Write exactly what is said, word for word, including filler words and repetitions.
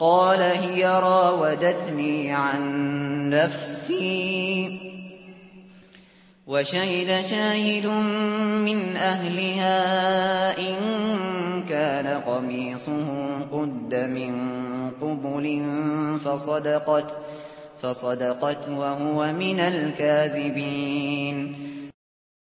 قال هي راودتني عن نفسي. وشهد شاهد من أهلها إن كان قميصه قد من قبل فصدقت, فصدقت وهو من الكاذبين.